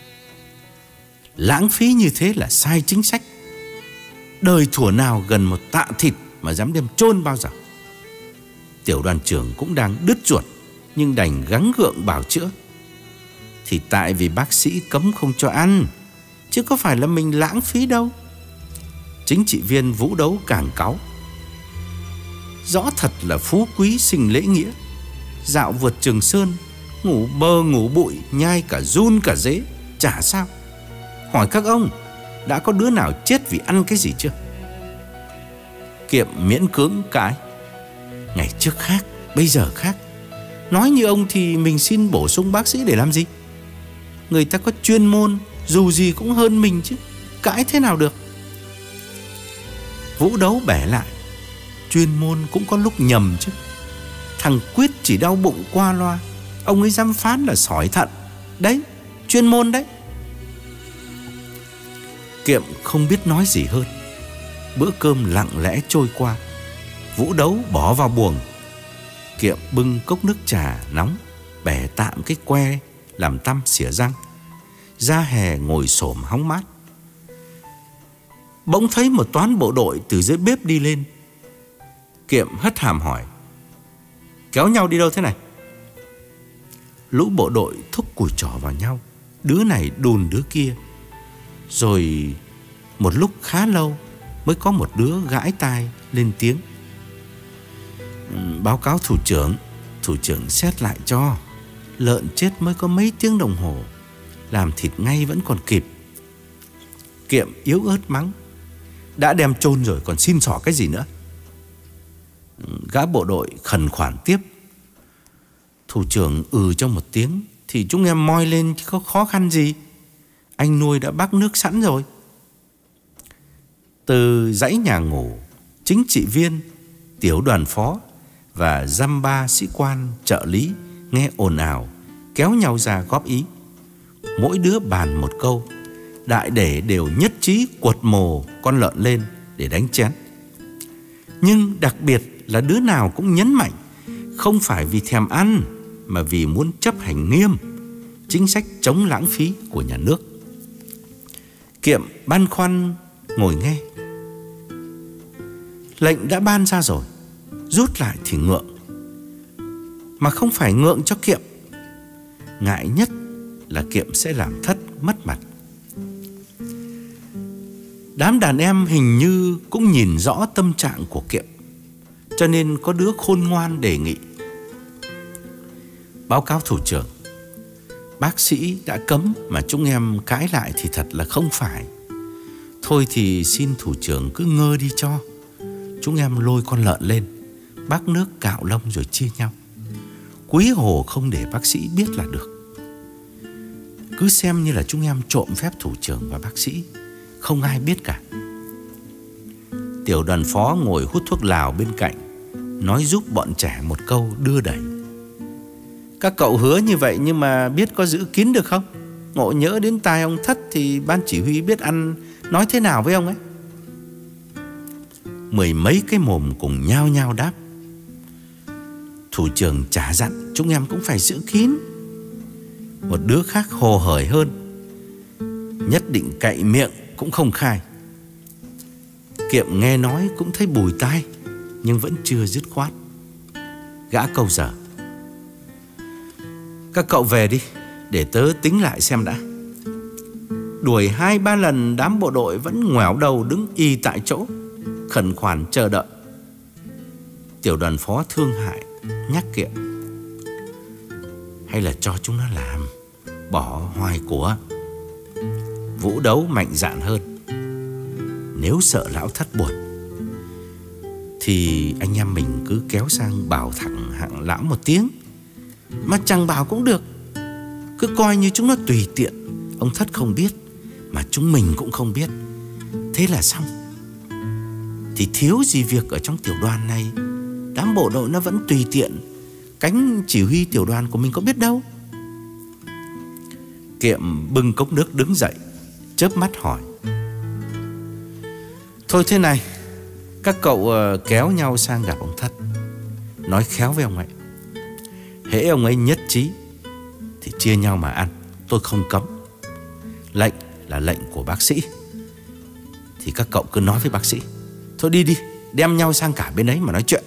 [SPEAKER 1] lãng phí như thế là sai chính sách. Đời thuở nào gần một tạ thịt mà dám đem chôn bao giờ. Tiểu đoàn trưởng cũng đang đứt ruột nhưng đành gắng gượng bảo chữa: thì tại vì bác sĩ cấm không cho ăn, chứ có phải là mình lãng phí đâu. Chính trị viên Vũ Đấu càng cáu: rõ thật là phú quý sinh lễ nghĩa, dạo vượt Trường Sơn, ngủ bơ ngủ bụi, nhai cả run cả dế, chả sao. Hỏi các ông, đã có đứa nào chết vì ăn cái gì chưa? Kiệm miễn cưỡng cãi: ngày trước khác, bây giờ khác. Nói như ông thì mình xin bổ sung bác sĩ để làm gì? Người ta có chuyên môn, dù gì cũng hơn mình chứ, cãi thế nào được. Vũ Đấu bẻ lại: chuyên môn cũng có lúc nhầm chứ. Thằng Quyết chỉ đau bụng qua loa, ông ấy dám phán là sỏi thận. Đấy, chuyên môn đấy. Kiệm không biết nói gì hơn. Bữa cơm lặng lẽ trôi qua. Vũ Đấu bỏ vào buồng. Kiệm bưng cốc nước trà nóng, bẻ tạm cái que làm tăm xỉa răng, ra hè ngồi xổm hóng mát. Bỗng thấy một toán bộ đội từ dưới bếp đi lên. Kiệm hất hàm hỏi: kéo nhau đi đâu thế này? Lũ bộ đội thúc cùi trỏ vào nhau, đứa này đùn đứa kia. Rồi một lúc khá lâu mới có một đứa gãi tai lên tiếng: báo cáo thủ trưởng, thủ trưởng xét lại cho. Lợn chết mới có mấy tiếng đồng hồ, làm thịt ngay vẫn còn kịp. Kiệm yếu ớt mắng: đã đem chôn rồi còn xin xỏ cái gì nữa? Gã bộ đội khẩn khoản tiếp: thủ trưởng ừ cho một tiếng thì chúng em moi lên chứ có khó khăn gì. Anh nuôi đã bắc nước sẵn rồi. Từ dãy nhà ngủ, chính trị viên, tiểu đoàn phó và dăm ba sĩ quan trợ lý nghe ồn ào, kéo nhau ra góp ý. Mỗi đứa bàn một câu, đại để đều nhất trí quật mồ con lợn lên để đánh chén. Nhưng đặc biệt là đứa nào cũng nhấn mạnh không phải vì thèm ăn, mà vì muốn chấp hành nghiêm chính sách chống lãng phí của nhà nước. Kiệm băn khoăn ngồi nghe. Lệnh đã ban ra rồi, rút lại thì ngượng. Mà không phải ngượng cho Kiệm, ngại nhất là Kiệm sẽ làm thất mất mặt. Đám đàn em hình như cũng nhìn rõ tâm trạng của Kiệm, cho nên có đứa khôn ngoan đề nghị: báo cáo thủ trưởng, bác sĩ đã cấm mà chúng em cãi lại thì thật là không phải. Thôi thì xin thủ trưởng cứ ngơ đi cho. Chúng em lôi con lợn lên, bắc nước cạo lông rồi chia nhau. Quý hồ không để bác sĩ biết là được. Cứ xem như là chúng em trộm phép thủ trưởng và bác sĩ, không ai biết cả. Tiểu đoàn phó ngồi hút thuốc lào bên cạnh, nói giúp bọn trẻ một câu đưa đẩy: các cậu hứa như vậy nhưng mà biết có giữ kín được không? Ngộ nhỡ đến tai ông Thất thì ban chỉ huy biết ăn nói thế nào với ông ấy. Mười mấy cái mồm cùng nhao nhao đáp: thủ trưởng chả dặn chúng em cũng phải giữ kín. Một đứa khác hồ hởi hơn: nhất định cậy miệng cũng không khai. Kiệm nghe nói cũng thấy bùi tai, nhưng vẫn chưa dứt khoát. Gã câu giờ: các cậu về đi, để tớ tính lại xem đã. Đuổi hai ba lần đám bộ đội vẫn ngoẻo đầu đứng y tại chỗ, khẩn khoản chờ đợi. Tiểu đoàn phó thương hại nhắc Kiệm: hay là cho chúng nó làm, bỏ hoài của. Vũ Đấu mạnh dạn hơn: nếu sợ lão Thất buồn thì anh em mình cứ kéo sang bảo thẳng hạng lão một tiếng. Mà chẳng bảo cũng được, cứ coi như chúng nó tùy tiện. Ông Thất không biết, mà chúng mình cũng không biết, thế là xong. Thì thiếu gì việc ở trong tiểu đoàn này. Đám bộ đội nó vẫn tùy tiện, cánh chỉ huy tiểu đoàn của mình có biết đâu. Kiệm bưng cốc nước đứng dậy, chớp mắt hỏi: Thôi thế này, các cậu uh, kéo nhau sang gặp ông Thất, nói khéo với ông ấy. Hễ ông ấy nhất trí thì chia nhau mà ăn, tôi không cấm. Lệnh là lệnh của bác sĩ, thì các cậu cứ nói với bác sĩ. Thôi đi đi, đem nhau sang cả bên ấy mà nói chuyện.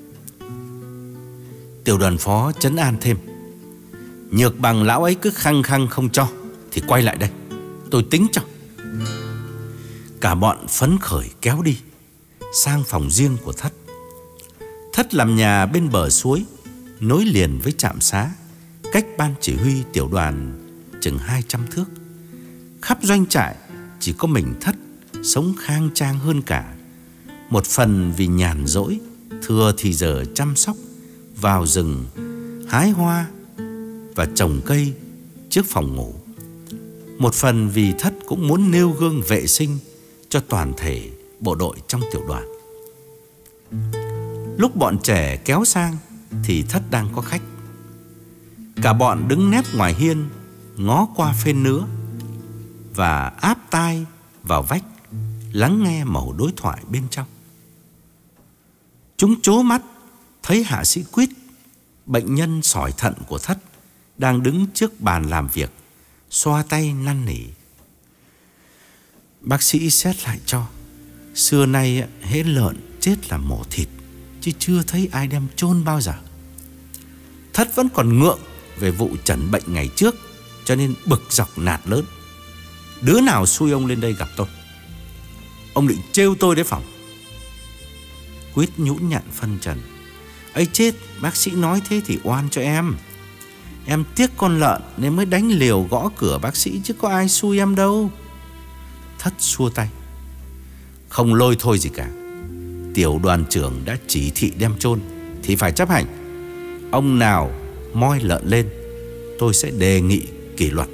[SPEAKER 1] Tiểu đoàn phó trấn an thêm: Nhược bằng lão ấy cứ khăng khăng không cho thì quay lại đây, tôi tính cho. Cả bọn phấn khởi kéo đi sang phòng riêng của Thất. Thất làm nhà bên bờ suối, nối liền với trạm xá, cách ban chỉ huy tiểu đoàn chừng hai trăm thước. Khắp doanh trại chỉ có mình Thất sống khang trang hơn cả. Một phần vì nhàn rỗi, thừa thì giờ chăm sóc, vào rừng hái hoa và trồng cây trước phòng ngủ. Một phần vì Thất cũng muốn nêu gương vệ sinh cho toàn thể bộ đội trong tiểu đoàn. Lúc bọn trẻ kéo sang thì Thất đang có khách. Cả bọn đứng nép ngoài hiên, ngó qua phên nứa và áp tai vào vách, lắng nghe mẩu đối thoại bên trong. Chúng trố mắt thấy hạ sĩ Quýt, bệnh nhân sỏi thận của Thất, đang đứng trước bàn làm việc, xoa tay năn nỉ: Bác sĩ xét lại cho, xưa nay hễ lợn chết là mổ thịt, chứ chưa thấy ai đem chôn bao giờ. Thất vẫn còn ngượng về vụ chẩn bệnh ngày trước, cho nên bực dọc nạt lớn: Đứa nào xui ông lên đây gặp tôi? Ông định trêu tôi đấy phòng? Quýt nhũn nhặn phân trần: Ấy chết, bác sĩ nói thế thì oan cho em. Em tiếc con lợn nên mới đánh liều gõ cửa bác sĩ, chứ có ai xui em đâu. Thất xua tay: Không lôi thôi gì cả. Tiểu đoàn trưởng đã chỉ thị đem chôn thì phải chấp hành. Ông nào moi lợn lên, tôi sẽ đề nghị kỷ luật.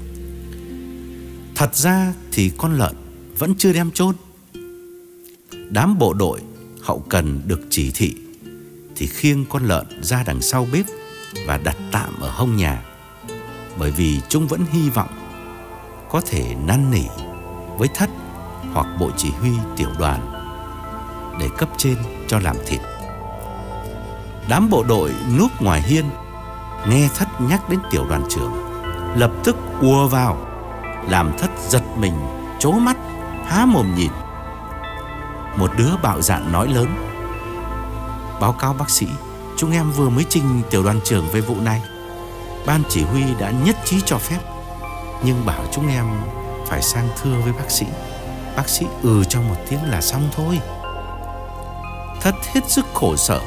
[SPEAKER 1] Thật ra thì con lợn vẫn chưa đem chôn. Đám bộ đội hậu cần được chỉ thị thì khiêng con lợn ra đằng sau bếp và đặt tạm ở hông nhà, bởi vì chúng vẫn hy vọng có thể năn nỉ với Thất hoặc bộ chỉ huy tiểu đoàn để cấp trên cho làm thịt. Đám bộ đội núp ngoài hiên nghe Thất nhắc đến tiểu đoàn trưởng, lập tức ùa vào, làm Thất giật mình, trố mắt, há mồm nhìn. Một đứa bạo dạn nói lớn: Báo cáo bác sĩ, chúng em vừa mới trình tiểu đoàn trưởng về vụ này. Ban chỉ huy đã nhất trí cho phép, nhưng bảo chúng em phải sang thưa với bác sĩ. Bác sĩ ừ trong một tiếng là xong thôi. Thất hết sức khổ sở: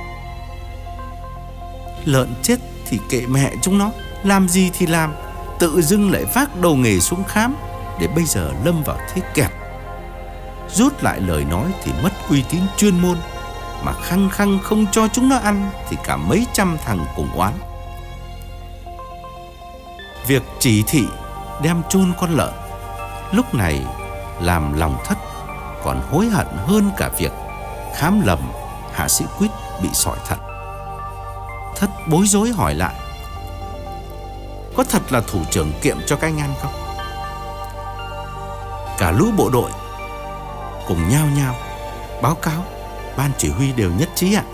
[SPEAKER 1] Lợn chết thì kệ mẹ chúng nó, làm gì thì làm, tự dưng lại vác đầu nghề xuống khám, để bây giờ lâm vào thế kẹt. Rút lại lời nói thì mất uy tín chuyên môn, mà khăng khăng không cho chúng nó ăn thì cả mấy trăm thằng cùng oán. Việc chỉ thị đem chôn con lợn lúc này làm lòng Thất còn hối hận hơn cả việc khám lầm hạ sĩ Quýt bị sỏi thận. Thất bối rối hỏi lại: Có thật là thủ trưởng Kiệm cho các anh ăn không? Cả lũ bộ đội cùng nhao nhao báo cáo ban chỉ huy đều nhất trí ạ.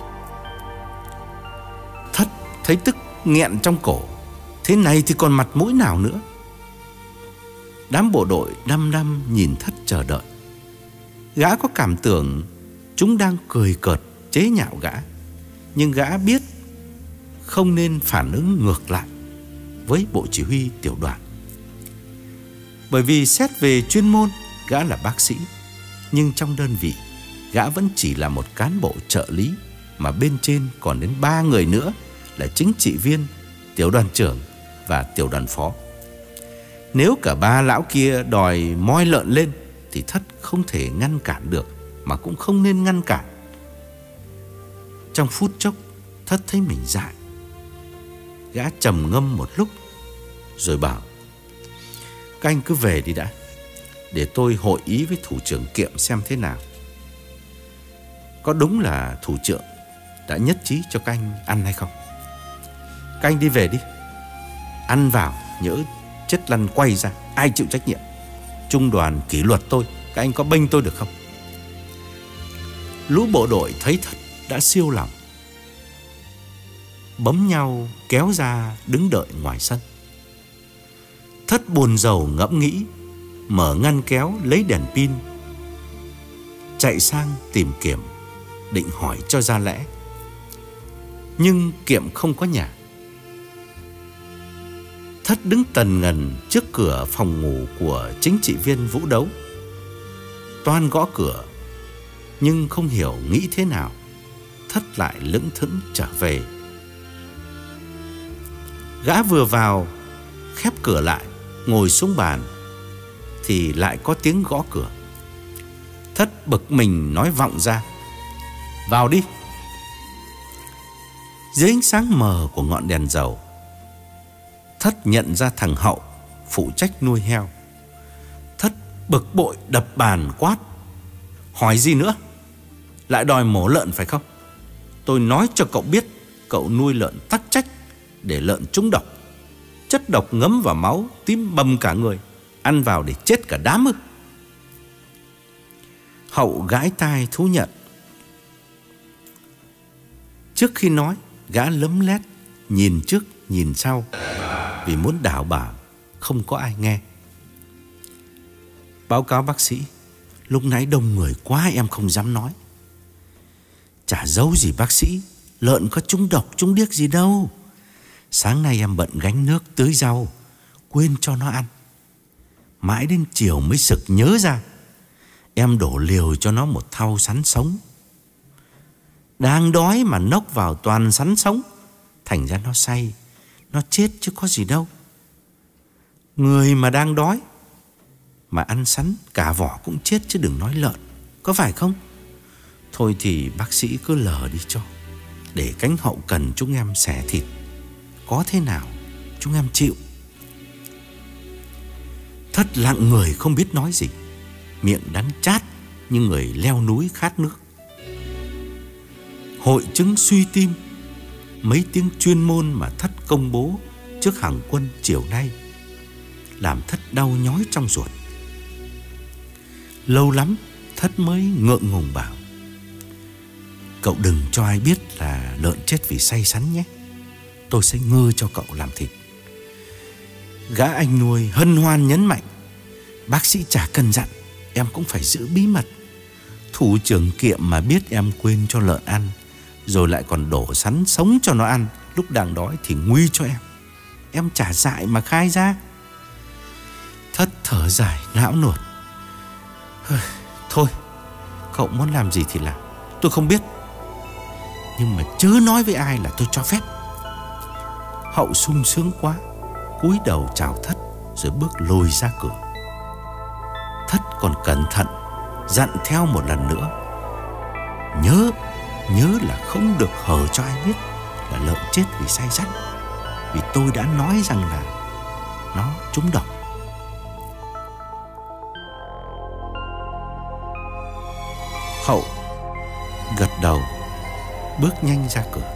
[SPEAKER 1] Thất thấy tức nghẹn trong cổ, thế này thì còn mặt mũi nào nữa. Đám bộ đội đăm đăm nhìn Thất chờ đợi. Gã có cảm tưởng chúng đang cười cợt chế nhạo gã, nhưng gã biết không nên phản ứng ngược lại với bộ chỉ huy tiểu đoàn. Bởi vì xét về chuyên môn, gã là bác sĩ, nhưng trong đơn vị gã vẫn chỉ là một cán bộ trợ lý, mà bên trên còn đến ba người nữa là chính trị viên, tiểu đoàn trưởng và tiểu đoàn phó. Nếu cả ba lão kia đòi moi lợn lên thì Thất không thể ngăn cản được, mà cũng không nên ngăn cản. Trong phút chốc, Thất thấy mình dại. Gã trầm ngâm một lúc rồi bảo: Các anh cứ về đi đã, để tôi hội ý với thủ trưởng Kiệm xem thế nào. Có đúng là thủ trưởng đã nhất trí cho các anh ăn hay không? Các anh đi về đi, ăn vào nhỡ chết lăn quay ra, ai chịu trách nhiệm? Trung đoàn kỷ luật tôi, các anh có bênh tôi được không? Lũ bộ đội thấy Thất đã siêu lòng, bấm nhau kéo ra đứng đợi ngoài sân. Thất buồn rầu ngẫm nghĩ, mở ngăn kéo lấy đèn pin, chạy sang tìm Kiệm, định hỏi cho ra lẽ. Nhưng Kiệm không có nhà. Thất đứng tần ngần trước cửa phòng ngủ của chính trị viên Vũ Đấu. Toan gõ cửa, nhưng không hiểu nghĩ thế nào, Thất lại lững thững trở về. Gã vừa vào, khép cửa lại, ngồi xuống bàn, thì lại có tiếng gõ cửa. Thất bực mình nói vọng ra: "Vào đi." Dưới ánh sáng mờ của ngọn đèn dầu, Thất nhận ra thằng Hậu phụ trách nuôi heo. Thất bực bội đập bàn quát: "Hỏi gì nữa? Lại đòi mổ lợn phải không? Tôi nói cho cậu biết, cậu nuôi lợn tắc trách để lợn trúng độc. Chất độc ngấm vào máu, tím bầm cả người, ăn vào để chết cả đám ư?" Hậu gãi tai thú nhận. Trước khi nói, gã lấm lét nhìn trước nhìn sau, vì muốn đảm bảo không có ai nghe. "Báo cáo bác sĩ, lúc nãy đông người quá em không dám nói." "Chả giấu gì bác sĩ, lợn có trúng độc trúng điếc gì đâu. Sáng nay em bận gánh nước tưới rau, quên cho nó ăn. Mãi đến chiều mới sực nhớ ra, em đổ liều cho nó một thau sắn sống. Đang đói mà nốc vào toàn sắn sống, thành ra nó say, nó chết chứ có gì đâu. Người mà đang đói mà ăn sắn, cả vỏ cũng chết chứ đừng nói lợn, có phải không? Thôi thì bác sĩ cứ lờ đi cho, để cánh hậu cần chúng em xẻ thịt. Có thế nào chúng em chịu." Thất lặng người không biết nói gì, miệng đắng chát như người leo núi khát nước. Hội chứng suy tim, mấy tiếng chuyên môn mà Thất công bố trước hàng quân chiều nay, làm Thất đau nhói trong ruột. Lâu lắm Thất mới ngượng ngùng bảo: "Cậu đừng cho ai biết là lợn chết vì say sắn nhé. Tôi sẽ ngư cho cậu làm thịt." Gã anh nuôi hân hoan nhấn mạnh: "Bác sĩ chả cần dặn, em cũng phải giữ bí mật. Thủ trưởng Kiệm mà biết em quên cho lợn ăn, rồi lại còn đổ sắn sống cho nó ăn lúc đang đói thì nguy cho em. Em chả dại mà khai ra." Thất thở dài não nuột: "Thôi, cậu muốn làm gì thì làm, tôi không biết. Nhưng mà chớ nói với ai là tôi cho phép." Hậu sung sướng quá, cúi đầu chào Thất rồi bước lùi ra cửa. Thất còn cẩn thận dặn theo một lần nữa: Nhớ, nhớ là không được hở cho ai biết là lợn chết vì say sắn, vì tôi đã nói rằng là nó trúng độc." Hậu gật đầu, bước nhanh ra cửa,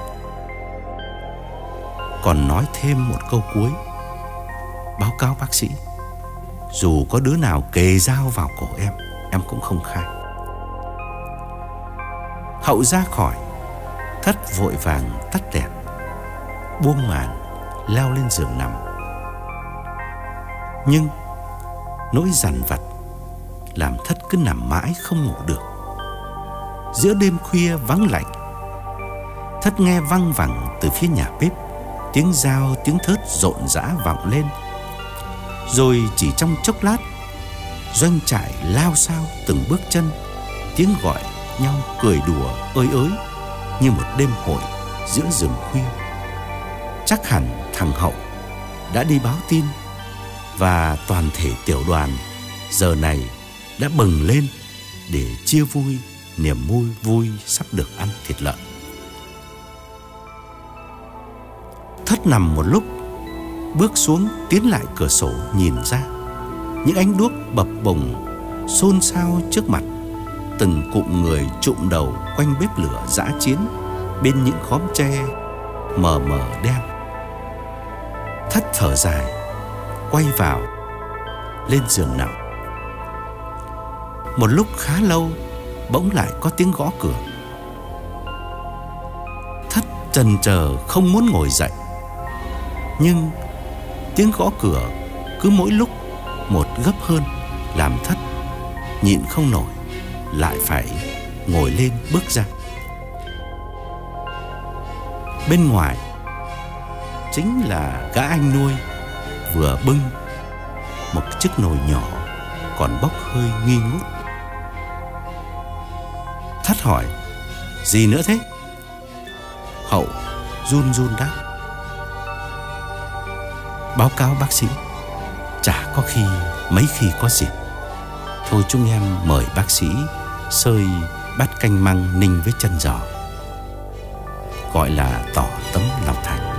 [SPEAKER 1] còn nói thêm một câu cuối: "Báo cáo bác sĩ, dù có đứa nào kề dao vào cổ em, em cũng không khai." Hậu ra khỏi, Thất vội vàng tắt đèn, buông màn, leo lên giường nằm. Nhưng nỗi dằn vặt làm Thất cứ nằm mãi không ngủ được. Giữa đêm khuya vắng lạnh, Thất nghe văng vẳng từ phía nhà bếp tiếng dao, tiếng thớt rộn rã vọng lên. Rồi chỉ trong chốc lát, doanh trại lao xao từng bước chân, tiếng gọi nhau cười đùa ơi ới như một đêm hội giữa rừng khuya. Chắc hẳn thằng Hậu đã đi báo tin, và toàn thể tiểu đoàn giờ này đã bừng lên để chia vui niềm vui vui sắp được ăn thịt lợn. Thất nằm một lúc, bước xuống tiến lại cửa sổ nhìn ra. Những ánh đuốc bập bùng xôn xao trước mặt, từng cụm người trụm đầu quanh bếp lửa dã chiến bên những khóm tre mờ mờ đen. Thất thở dài, quay vào lên giường nằm. Một lúc khá lâu, bỗng lại có tiếng gõ cửa. Thất chần chờ không muốn ngồi dậy, nhưng tiếng gõ cửa cứ mỗi lúc một gấp hơn, làm Thất nhịn không nổi, lại phải ngồi lên bước ra. Bên ngoài chính là gã anh nuôi vừa bưng một chiếc nồi nhỏ còn bốc hơi nghi ngút. Thất hỏi: gì nữa thế? Hậu run run đáp: báo cáo bác sĩ, chả có khi mấy khi có dịp. Thôi chúng em mời bác sĩ xơi bát canh măng ninh với chân giò, gọi là tỏ tấm lòng thành.